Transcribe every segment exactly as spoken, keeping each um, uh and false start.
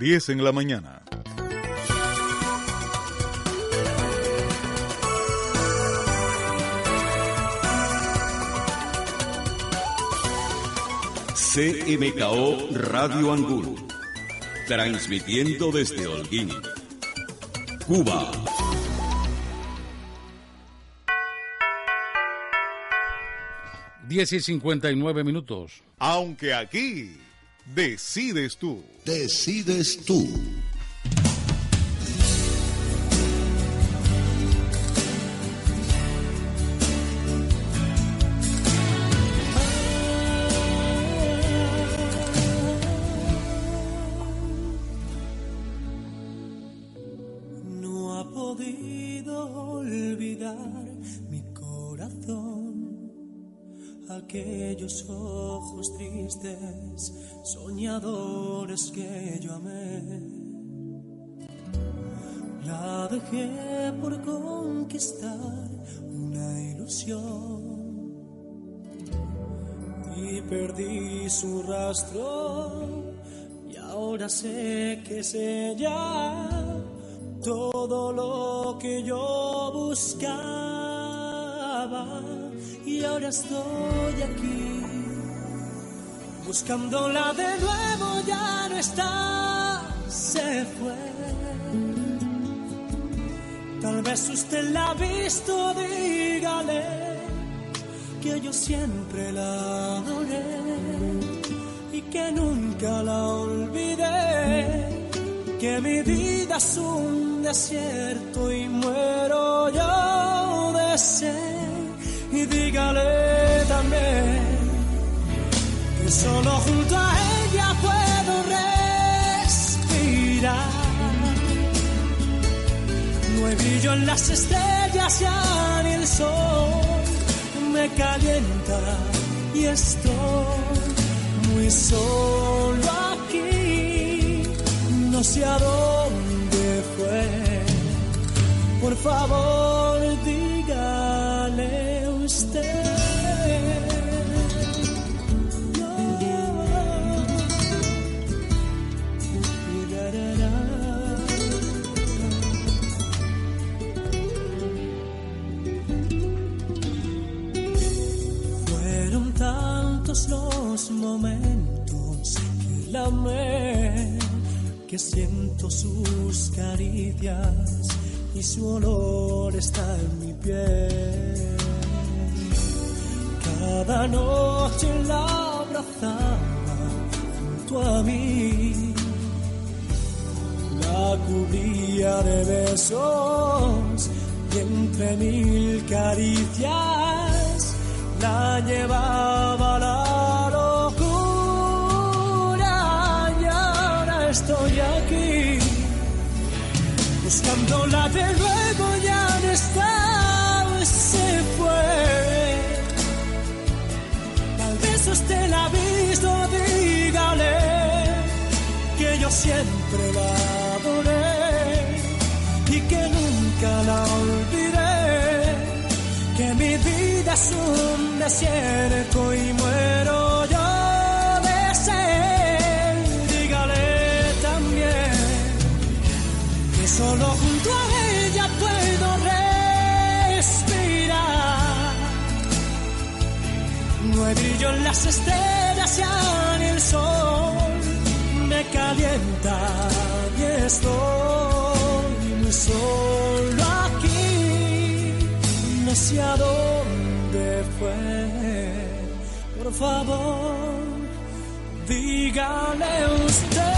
diez en la mañana. C M K O Radio Angulo, transmitiendo desde Holguín, Cuba. diez y cincuenta y nueve minutos. Aunque aquí decides tú. Decides tú. No ha podido olvidar mi corazón aquellos ojos tristes, soñadores que yo amé. La dejé por conquistar una ilusión y perdí su rastro, y ahora sé que es ella todo lo que yo buscaba. Y ahora estoy aquí, buscándola de nuevo, ya no está, se fue. Tal vez usted la ha visto, dígale que yo siempre la adoré y que nunca la olvidé, que mi vida es un desierto y muero yo de sed. Y dígale también que solo junto a ella puedo respirar. No hay brillo en las estrellas, ya ni el sol me calienta y estoy muy solo aquí. No sé a dónde fue, por favor dígale usted. No. Fueron tantos los momentos que la amé, que siento sus caricias y su olor está en mi piel. Cada noche la abrazaba junto a mí, la cubría de besos y entre mil caricias la llevaba a la locura. Y ahora estoy aquí, buscándola de nuevo, ya no está, se fue. Tal vez usted la ha visto, dígale que yo siempre la adoré y que nunca la olvidé, que mi vida es un desierto y muero yo de sed. Dígale también que solo junto a ella puedo respirar. No hay brillo en las estrellas, ya ni el sol me calienta y estoy muy solo aquí. No sé a dónde fue, por favor dígale usted.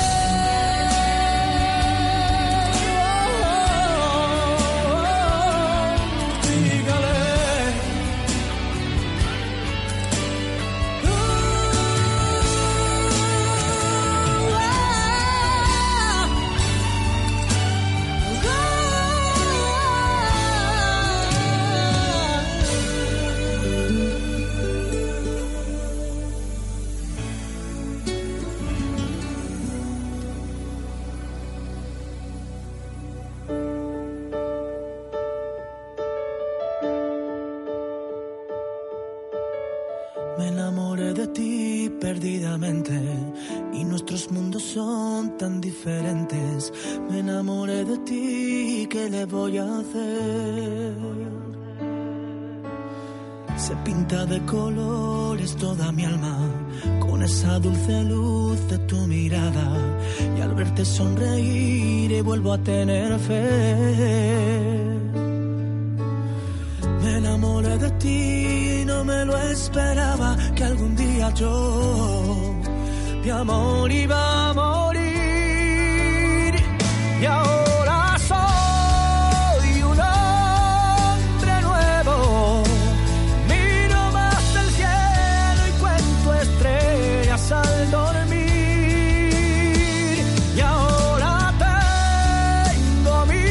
Me enamoré de ti perdidamente y nuestros mundos son tan diferentes. Me enamoré de ti, ¿qué le voy a hacer? Se pinta de colores toda mi alma con esa dulce luz de tu mirada, y al verte sonreír y vuelvo a tener fe. Me enamoré de ti, no me lo esperaba, que algún día yo de amor iba a morir. Y ahora soy un hombre nuevo, miro más el cielo y cuento estrellas al dormir. Y ahora tengo mi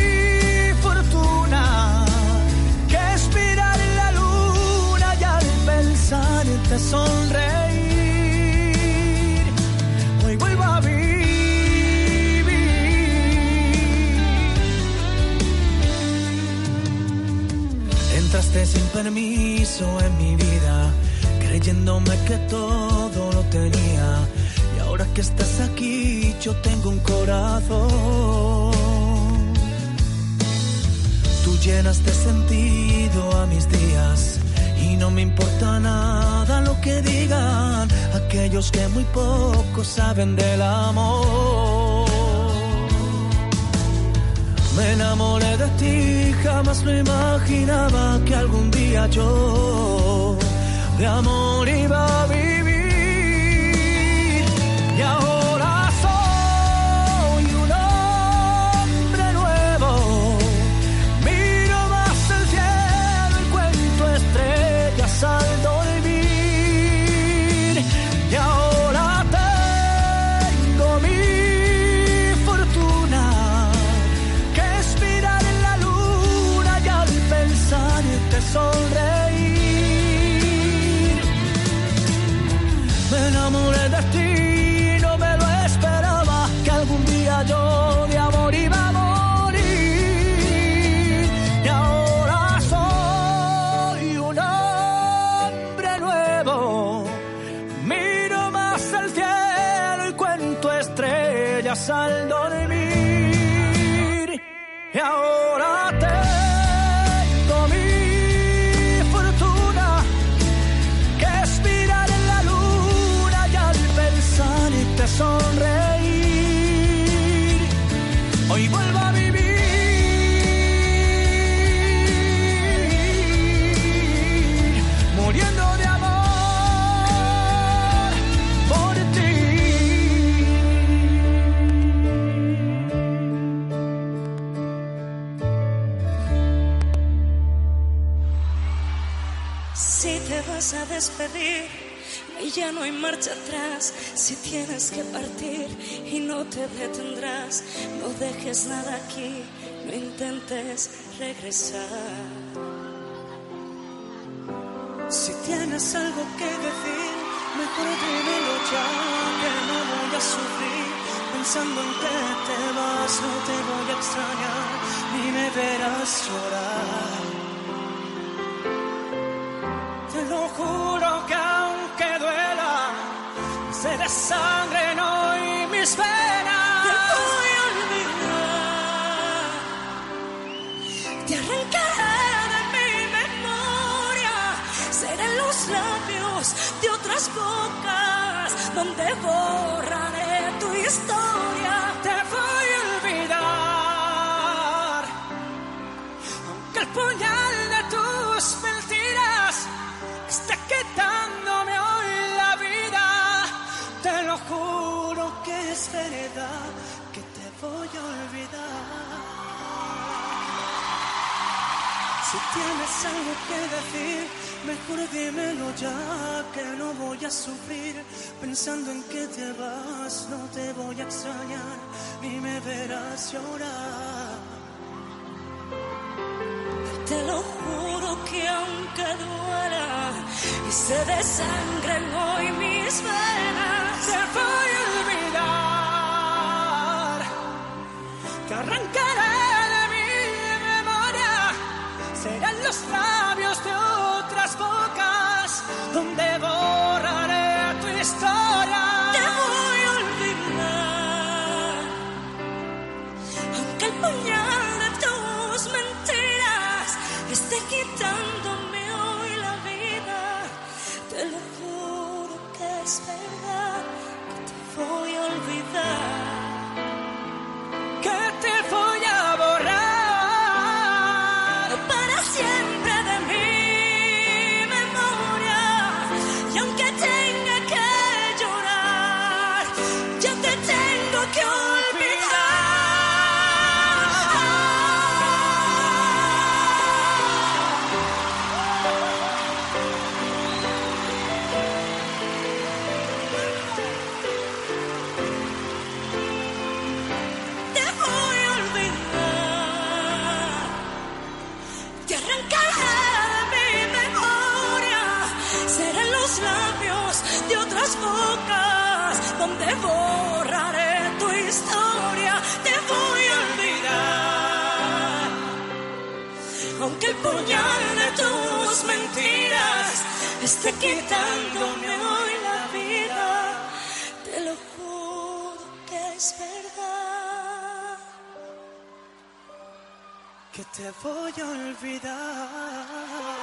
fortuna, que es mirar la luna y al pensarte sonreír. Hoy vuelvo a vivir. Entraste sin permiso en mi vida, creyéndome que todo lo tenía. Y ahora que estás aquí, yo tengo un corazón. Tú llenas de sentido a mis días y no me importa nada lo que digan aquellos que muy poco saben del amor. Me enamoré de ti, jamás lo imaginaba, que algún día yo de amor iba a vivir. Y ahora soy un hombre nuevo, miro más el cielo y cuento estrellas al dormir. Y ahora tengo mi fortuna, que es mirar en la luna y al pensarte sonreír. Me enamoré de ti, no me lo esperaba, que algún día yo de amor iba a morir. Y ahora soy un hombre nuevo, miro más el cielo y cuento estrellas al dormir. Y ahora tengo mi fortuna, que es mirar en la luna y al pensarte sonreír. Hoy vuelvo a vivir, muriendo de amor por ti. Si te vas a despedir y ya no hay marcha atrás, si tienes que partir y no te detendrás, no dejes nada aquí, no intentes regresar. Si tienes algo que decir, mejor dímelo ya, que no voy a sufrir. Pensando en que te vas, no te voy a extrañar, ni me verás llorar. Te lo juro que aunque duela, se desangren hoy mis venas. Te voy a olvidar, te arrancaré de mi memoria, serán los labios de otras bocas donde borraré tu historia. Te voy a olvidar, aunque el puñal de tus mentiras está quitándome hoy la vida. Te lo juro que es verdad, que te voy a olvidar. Si tienes algo que decir, mejor dímelo ya, que no voy a sufrir. Pensando en que te vas, no te voy a extrañar, ni me verás llorar. Te lo juro que aunque duela y se desangren hoy mis venas, Te voy a olvidar, te arrancaré de mi memoria, serán los labios de otras bocas donde voy bocas donde borraré tu historia, te voy a olvidar. Aunque el puñal de tus mentiras esté quitándome hoy la vida, te lo juro que es verdad, que te voy a olvidar.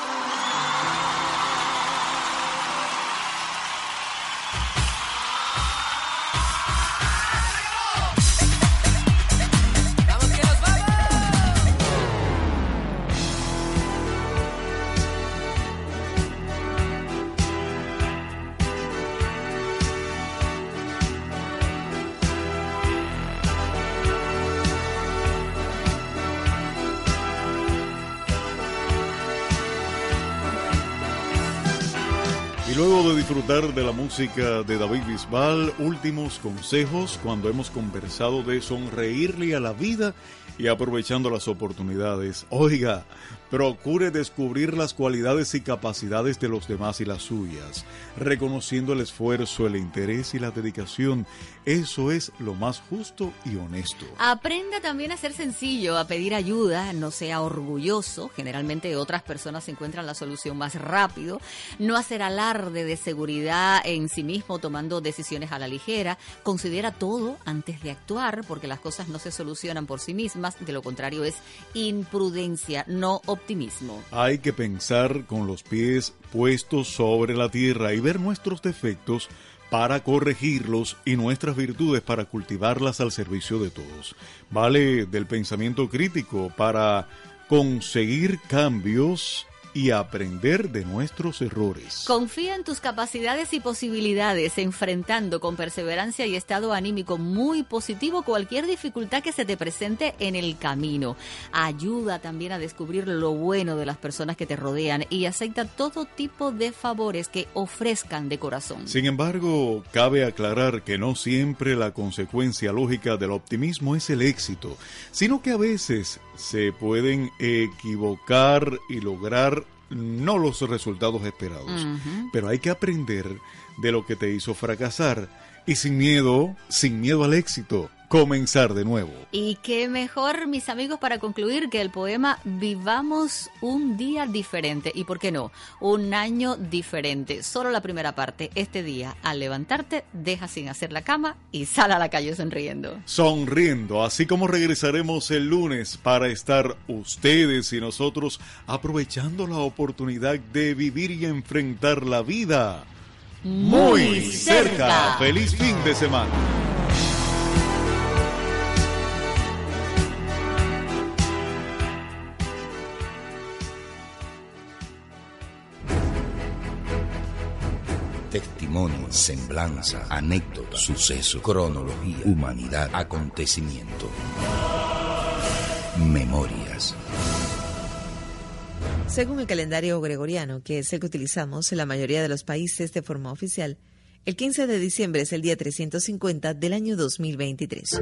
Y luego de disfrutar de la música de David Bisbal, últimos consejos cuando hemos conversado de sonreírle a la vida y aprovechando las oportunidades. Oiga, procure descubrir las cualidades y capacidades de los demás y las suyas, reconociendo el esfuerzo, el interés y la dedicación. Eso es lo más justo y honesto. Aprenda también a ser sencillo, a pedir ayuda, no sea orgulloso. Generalmente otras personas encuentran la solución más rápido. No hacer alarde de seguridad en sí mismo, tomando decisiones a la ligera. Considera todo antes de actuar, porque las cosas no se solucionan por sí mismas. De lo contrario es imprudencia, no optimismo. Hay que pensar con los pies puestos sobre la tierra y ver nuestros defectos para corregirlos y nuestras virtudes para cultivarlas al servicio de todos. Vale del pensamiento crítico para conseguir cambios y aprender de nuestros errores. Confía en tus capacidades y posibilidades, enfrentando con perseverancia y estado anímico muy positivo cualquier dificultad que se te presente en el camino. Ayuda también a descubrir lo bueno de las personas que te rodean y acepta todo tipo de favores que ofrezcan de corazón. Sin embargo, cabe aclarar que no siempre la consecuencia lógica del optimismo es el éxito, sino que a veces se pueden equivocar y lograr no los resultados esperados. Uh-huh. Pero hay que aprender de lo que te hizo fracasar y sin miedo, sin miedo al éxito, comenzar de nuevo. Y qué mejor, mis amigos, para concluir que el poema Vivamos un día diferente. Y por qué no, un año diferente. Solo la primera parte. Este día, al levantarte, deja sin hacer la cama y sal a la calle sonriendo. Sonriendo, así como regresaremos el lunes para estar ustedes y nosotros aprovechando la oportunidad de vivir y enfrentar la vida muy, muy cerca. cerca. Feliz fin de semana. Testimonio, semblanza, anécdota, suceso, cronología, humanidad, acontecimiento. Memorias. Según el calendario gregoriano, que es el que utilizamos en la mayoría de los países de forma oficial, el quince de diciembre es el día trescientos cincuenta del año dos mil veintitrés.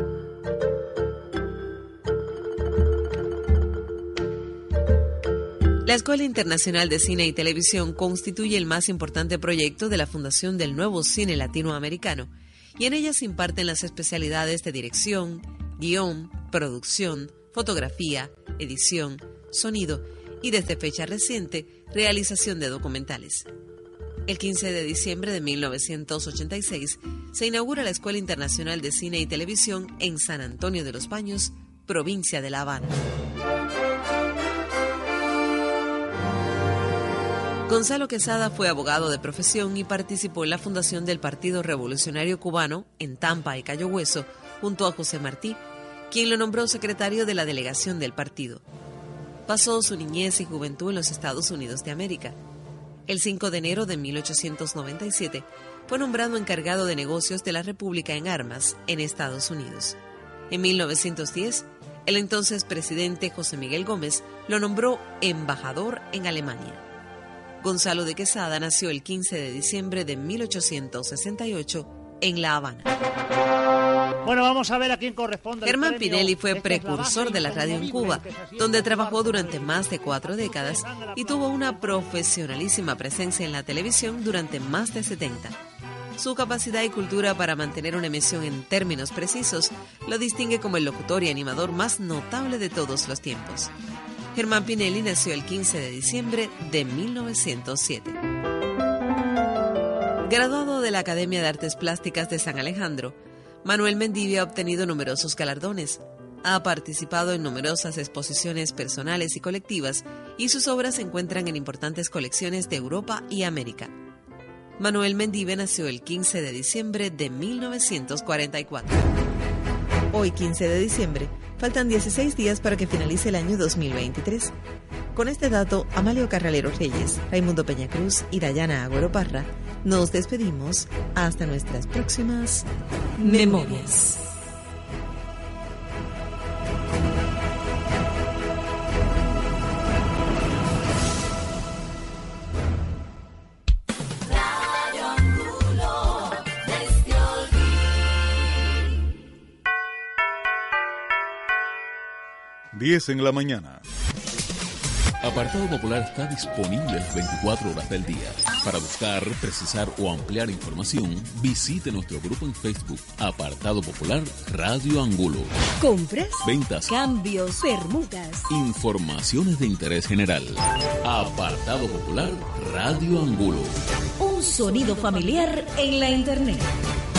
La Escuela Internacional de Cine y Televisión constituye el más importante proyecto de la Fundación del Nuevo Cine Latinoamericano, y en ella se imparten las especialidades de dirección, guión, producción, fotografía, edición, sonido y, desde fecha reciente, realización de documentales. El quince de diciembre de mil novecientos ochenta y seis se inaugura la Escuela Internacional de Cine y Televisión en San Antonio de los Baños, provincia de La Habana. Gonzalo Quesada fue abogado de profesión y participó en la fundación del Partido Revolucionario Cubano en Tampa y Cayo Hueso, junto a José Martí, quien lo nombró secretario de la delegación del partido. Pasó su niñez y juventud en los Estados Unidos de América. El cinco de enero de mil ochocientos noventa y siete fue nombrado encargado de negocios de la República en Armas, en Estados Unidos. En mil novecientos diez, el entonces presidente José Miguel Gómez lo nombró embajador en Alemania. Gonzalo de Quesada nació el quince de diciembre de mil ochocientos sesenta y ocho en La Habana. Bueno, vamos a ver a quién corresponde. Germán Pinelli fue precursor de la radio en Cuba, donde trabajó durante más de cuatro décadas y tuvo una profesionalísima presencia en la televisión durante más de setenta. Su capacidad y cultura para mantener una emisión en términos precisos lo distingue como el locutor y animador más notable de todos los tiempos. Germán Pinelli nació el quince de diciembre de mil novecientos siete. Graduado de la Academia de Artes Plásticas de San Alejandro, Manuel Mendívil ha obtenido numerosos galardones. Ha participado en numerosas exposiciones personales y colectivas y sus obras se encuentran en importantes colecciones de Europa y América. Manuel Mendívil nació el quince de diciembre de mil novecientos cuarenta y cuatro. Hoy, quince de diciembre, faltan dieciséis días para que finalice el año dos mil veintitrés. Con este dato, Amalio Carralero Reyes, Raimundo Peña Cruz y Dayana Agüero Parra, nos despedimos hasta nuestras próximas memorias. diez en la mañana. Apartado Popular está disponible las veinticuatro horas del día. Para buscar, precisar o ampliar información, visite nuestro grupo en Facebook, Apartado Popular Radio Angulo. Compras, ventas, cambios, permutas, informaciones de interés general. Apartado Popular Radio Angulo. Un sonido familiar en la Internet.